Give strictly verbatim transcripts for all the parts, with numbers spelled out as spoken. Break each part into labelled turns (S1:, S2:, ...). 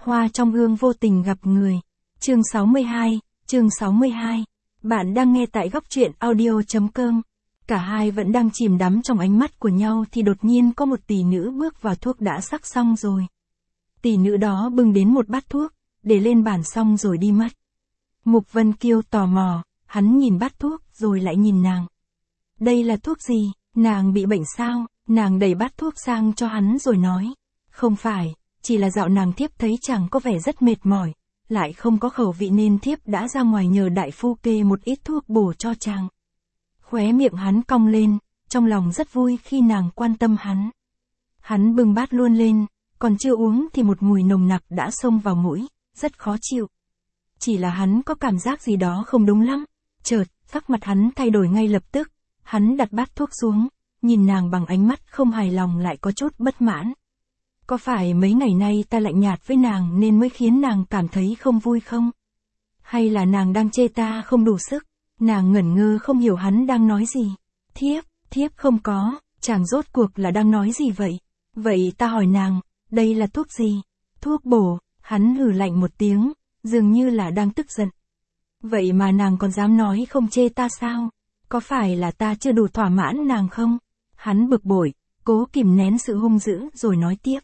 S1: Hoa trong gương vô tình gặp người. Chương sáu mươi hai, chương sáu mươi hai. Bạn đang nghe tại góc truyện audio chấm com. Cả hai vẫn đang chìm đắm trong ánh mắt của nhau thì đột nhiên có một tỷ nữ bước vào. Thuốc đã sắc xong rồi. Tỷ nữ đó bưng đến một bát thuốc, để lên bàn xong rồi đi mất. Mục Vân Kiêu tò mò, hắn nhìn bát thuốc rồi lại nhìn nàng. Đây là thuốc gì, nàng bị bệnh sao? Nàng đẩy bát thuốc sang cho hắn rồi nói. Không phải, chỉ là dạo nàng thiếp thấy chàng có vẻ rất mệt mỏi, lại không có khẩu vị nên thiếp đã ra ngoài nhờ đại phu kê một ít thuốc bổ cho chàng. Khóe miệng hắn cong lên, trong lòng rất vui khi nàng quan tâm hắn. Hắn bưng bát luôn lên, còn chưa uống thì một mùi nồng nặc đã xông vào mũi, rất khó chịu. Chỉ là hắn có cảm giác gì đó không đúng lắm. Chợt, sắc mặt hắn thay đổi ngay lập tức. Hắn đặt bát thuốc xuống, nhìn nàng bằng ánh mắt không hài lòng lại có chút bất mãn. Có phải mấy ngày nay ta lạnh nhạt với nàng nên mới khiến nàng cảm thấy không vui không? Hay là nàng đang chê ta không đủ sức? Nàng ngẩn ngơ không hiểu hắn đang nói gì. Thiếp, thiếp không có, chàng rốt cuộc là đang nói gì vậy? Vậy ta hỏi nàng, đây là thuốc gì? Thuốc bổ, hắn hừ lạnh một tiếng, dường như là đang tức giận. Vậy mà nàng còn dám nói không chê ta sao? Có phải là ta chưa đủ thỏa mãn nàng không? Hắn bực bội, cố kìm nén sự hung dữ rồi nói tiếp.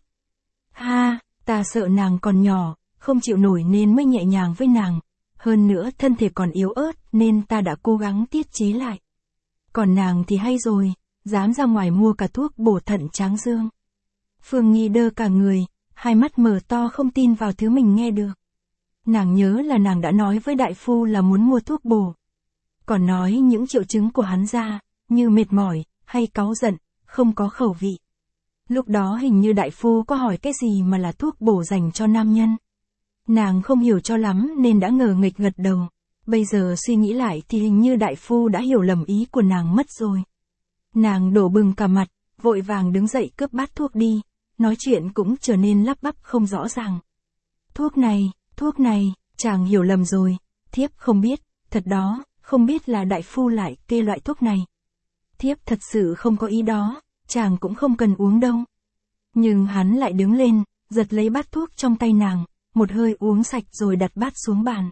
S1: Ha, ta sợ nàng còn nhỏ, không chịu nổi nên mới nhẹ nhàng với nàng. Hơn nữa thân thể còn yếu ớt nên ta đã cố gắng tiết chế lại. Còn nàng thì hay rồi, dám ra ngoài mua cả thuốc bổ thận tráng dương. Phương Nghi đơ cả người, hai mắt mở to không tin vào thứ mình nghe được. Nàng nhớ là nàng đã nói với đại phu là muốn mua thuốc bổ. Còn nói những triệu chứng của hắn ra, như mệt mỏi, hay cáu giận, không có khẩu vị. Lúc đó hình như đại phu có hỏi cái gì mà là thuốc bổ dành cho nam nhân. Nàng không hiểu cho lắm nên đã ngờ nghịch gật đầu. Bây giờ suy nghĩ lại thì hình như đại phu đã hiểu lầm ý của nàng mất rồi. Nàng đổ bừng cả mặt, vội vàng đứng dậy cướp bát thuốc đi, nói chuyện cũng trở nên lắp bắp không rõ ràng. Thuốc này, thuốc này, chàng hiểu lầm rồi, thiếp không biết, thật đó, không biết là đại phu lại kê loại thuốc này. Thiếp thật sự không có ý đó, chàng cũng không cần uống đâu. Nhưng hắn lại đứng lên, giật lấy bát thuốc trong tay nàng, một hơi uống sạch rồi đặt bát xuống bàn.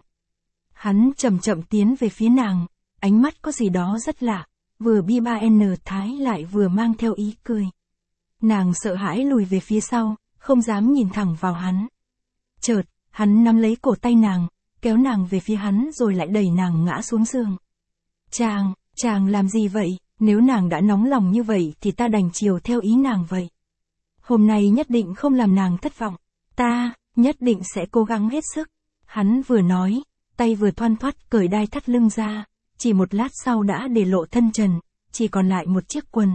S1: Hắn chậm chậm tiến về phía nàng, ánh mắt có gì đó rất lạ, vừa bi ba n thái lại vừa mang theo ý cười. Nàng sợ hãi lùi về phía sau, không dám nhìn thẳng vào hắn. Chợt, hắn nắm lấy cổ tay nàng, kéo nàng về phía hắn rồi lại đẩy nàng ngã xuống giường. Chàng, chàng làm gì vậy? Nếu nàng đã nóng lòng như vậy thì ta đành chiều theo ý nàng vậy. Hôm nay nhất định không làm nàng thất vọng. Ta, nhất định sẽ cố gắng hết sức. Hắn vừa nói, tay vừa thoăn thoắt cởi đai thắt lưng ra, chỉ một lát sau đã để lộ thân trần, chỉ còn lại một chiếc quần.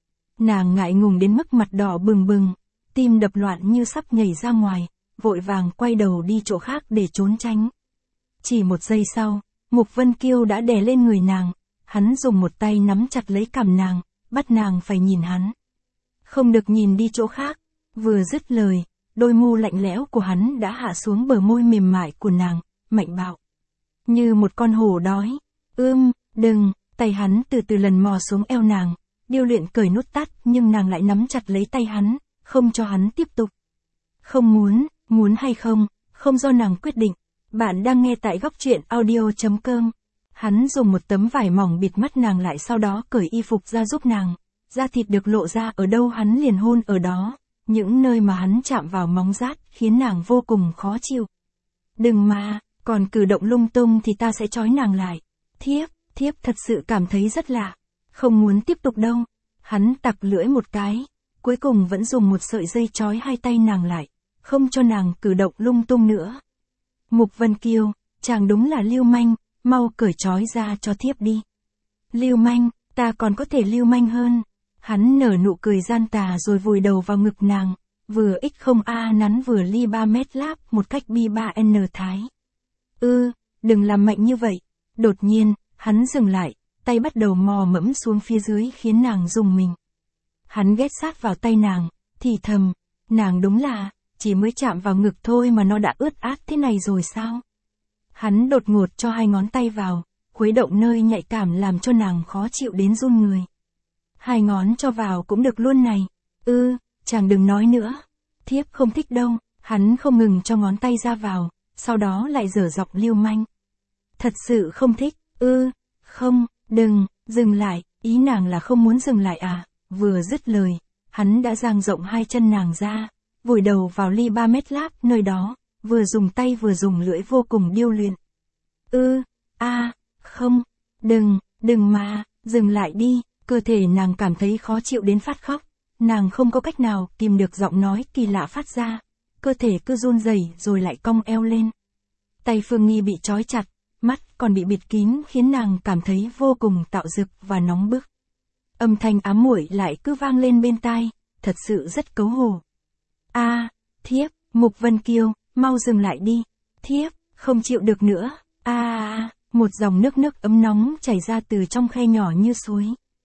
S1: Nàng ngại ngùng đến mức mặt đỏ bừng bừng, tim đập loạn như sắp nhảy ra ngoài, vội vàng quay đầu đi chỗ khác để trốn tránh. Chỉ một giây sau, Mục Vân Kiêu đã đè lên người nàng, hắn dùng một tay nắm chặt lấy cằm nàng, bắt nàng phải nhìn hắn. Không được nhìn đi chỗ khác, vừa dứt lời, đôi môi lạnh lẽo của hắn đã hạ xuống bờ môi mềm mại của nàng, mạnh bạo. Như một con hổ đói. Ưm, đừng, tay hắn từ từ lần mò xuống eo nàng, điêu luyện cởi nút tắt nhưng nàng lại nắm chặt lấy tay hắn, không cho hắn tiếp tục. Không muốn, muốn hay không, không do nàng quyết định. Bạn đang nghe tại góc truyện audio chấm com. Hắn dùng một tấm vải mỏng bịt mắt nàng lại sau đó cởi y phục ra giúp nàng. Da thịt được lộ ra ở đâu hắn liền hôn ở đó. Những nơi mà hắn chạm vào móng rát khiến nàng vô cùng khó chịu. Đừng mà, còn cử động lung tung thì ta sẽ trói nàng lại. Thiếp, thiếp thật sự cảm thấy rất lạ. Không muốn tiếp tục đâu. Hắn tặc lưỡi một cái. Cuối cùng vẫn dùng một sợi dây trói hai tay nàng lại. Không cho nàng cử động lung tung nữa. Mục Vân Kiêu, chàng đúng là lưu manh, mau cởi trói ra cho thiếp đi. Lưu manh, ta còn có thể lưu manh hơn. Hắn nở nụ cười gian tà rồi vùi đầu vào ngực nàng, vừa x không a nắn vừa ly ba mét láp một cách bi ba n thái. Ư, đừng làm mạnh như vậy. Đột nhiên, hắn dừng lại, tay bắt đầu mò mẫm xuống phía dưới khiến nàng rùng mình. Hắn ghét sát vào tay nàng, thì thầm, nàng đúng là, chỉ mới chạm vào ngực thôi mà nó đã ướt át thế này rồi sao? Hắn đột ngột cho hai ngón tay vào, khuấy động nơi nhạy cảm làm cho nàng khó chịu đến run người. Hai ngón cho vào cũng được luôn này. Ư, chàng đừng nói nữa. Thiếp không thích đâu. Hắn không ngừng cho ngón tay ra vào, sau đó lại dở giọng lưu manh. Thật sự không thích, ư, không, đừng, dừng lại, ý nàng là không muốn dừng lại à, vừa dứt lời, hắn đã dang rộng hai chân nàng ra, vùi đầu vào ly ba mét láp nơi đó, vừa dùng tay vừa dùng lưỡi vô cùng điêu luyện. Ư, a, không, đừng, đừng mà, dừng lại đi, cơ thể nàng cảm thấy khó chịu đến phát khóc, nàng không có cách nào tìm được giọng nói kỳ lạ phát ra, cơ thể cứ run rẩy rồi lại cong eo lên. Tay Phương Nghi bị trói chặt, mắt còn bị bịt kín khiến nàng cảm thấy vô cùng tạo dực và nóng bức. Âm thanh ám muội lại cứ vang lên bên tai, thật sự rất cấu hổ. A, thiếp, Mục Vân Kiều, mau dừng lại đi, thiếp, không chịu được nữa, a a, một dòng nước nước ấm nóng chảy ra từ trong khe nhỏ như suối.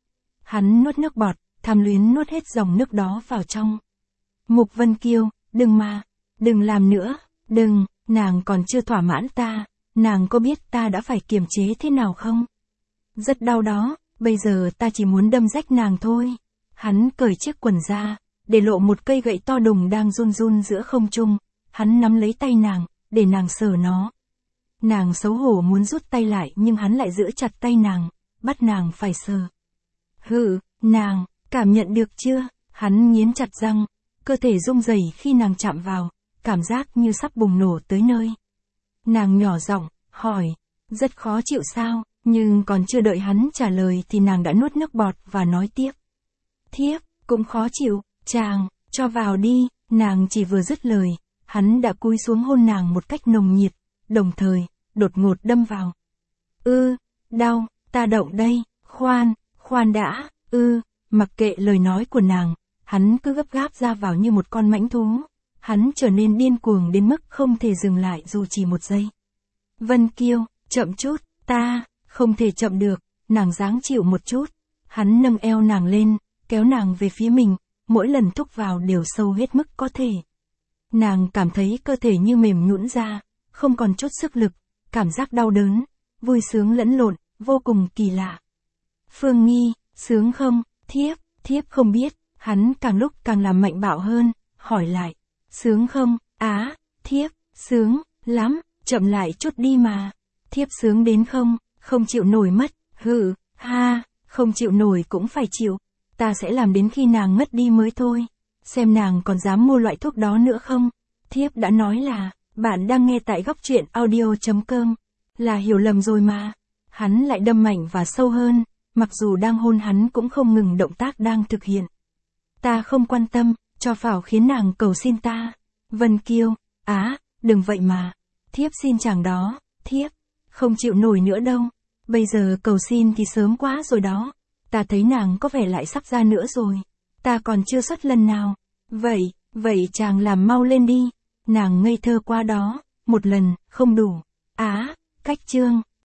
S1: Hắn nuốt nước bọt, tham luyến nuốt hết dòng nước đó vào trong. Mục Vân Kiều, đừng mà, đừng làm nữa, đừng, nàng còn chưa thỏa mãn ta, nàng có biết ta đã phải kiềm chế thế nào không? Rất đau đó, bây giờ ta chỉ muốn đâm rách nàng thôi. Hắn cởi chiếc quần ra, để lộ một cây gậy to đùng đang run run giữa không trung, hắn nắm lấy tay nàng, để nàng sờ nó. Nàng xấu hổ muốn rút tay lại nhưng hắn lại giữ chặt tay nàng, bắt nàng phải sờ. Hừ, nàng, cảm nhận được chưa? Hắn nghiến chặt răng, cơ thể rung rẩy khi nàng chạm vào, cảm giác như sắp bùng nổ tới nơi. Nàng nhỏ giọng, hỏi, rất khó chịu sao, nhưng còn chưa đợi hắn trả lời thì nàng đã nuốt nước bọt và nói tiếp. Thiếp, cũng khó chịu, chàng, cho vào đi, nàng chỉ vừa dứt lời, hắn đã cúi xuống hôn nàng một cách nồng nhiệt, đồng thời, đột ngột đâm vào. Ư, đau, ta động đây, khoan, khoan đã, ư, mặc kệ lời nói của nàng, hắn cứ gấp gáp ra vào như một con mãnh thú. Hắn trở nên điên cuồng đến mức không thể dừng lại dù chỉ một giây. Vân Kiều, chậm chút, ta, không thể chậm được, nàng giáng chịu một chút. Hắn nâng eo nàng lên, kéo nàng về phía mình, mỗi lần thúc vào đều sâu hết mức có thể. Nàng cảm thấy cơ thể như mềm nhũn ra, không còn chút sức lực, cảm giác đau đớn, vui sướng lẫn lộn, vô cùng kỳ lạ. Phương Nghi, sướng không, thiếp, thiếp không biết, hắn càng lúc càng làm mạnh bạo hơn, hỏi lại. Sướng không, á, thiếp, sướng, lắm, chậm lại chút đi mà. Thiếp sướng đến không, không chịu nổi mất, hừ, ha, không chịu nổi cũng phải chịu. Ta sẽ làm đến khi nàng ngất đi mới thôi. Xem nàng còn dám mua loại thuốc đó nữa không. Thiếp đã nói là, bạn đang nghe tại góc truyện audio.com. Là hiểu lầm rồi mà. Hắn lại đâm mạnh và sâu hơn, mặc dù đang hôn hắn cũng không ngừng động tác đang thực hiện. Ta không quan tâm. Cho phảo khiến nàng cầu xin ta. Vân Kiều, á, đừng vậy mà. Thiếp xin chàng đó, thiếp, không chịu nổi nữa đâu. Bây giờ cầu xin thì sớm quá rồi đó. Ta thấy nàng có vẻ lại sắp ra nữa rồi. Ta còn chưa xuất lần nào. Vậy, vậy chàng làm mau lên đi. Nàng ngây thơ quá đó, một lần, không đủ. Á, cách chương.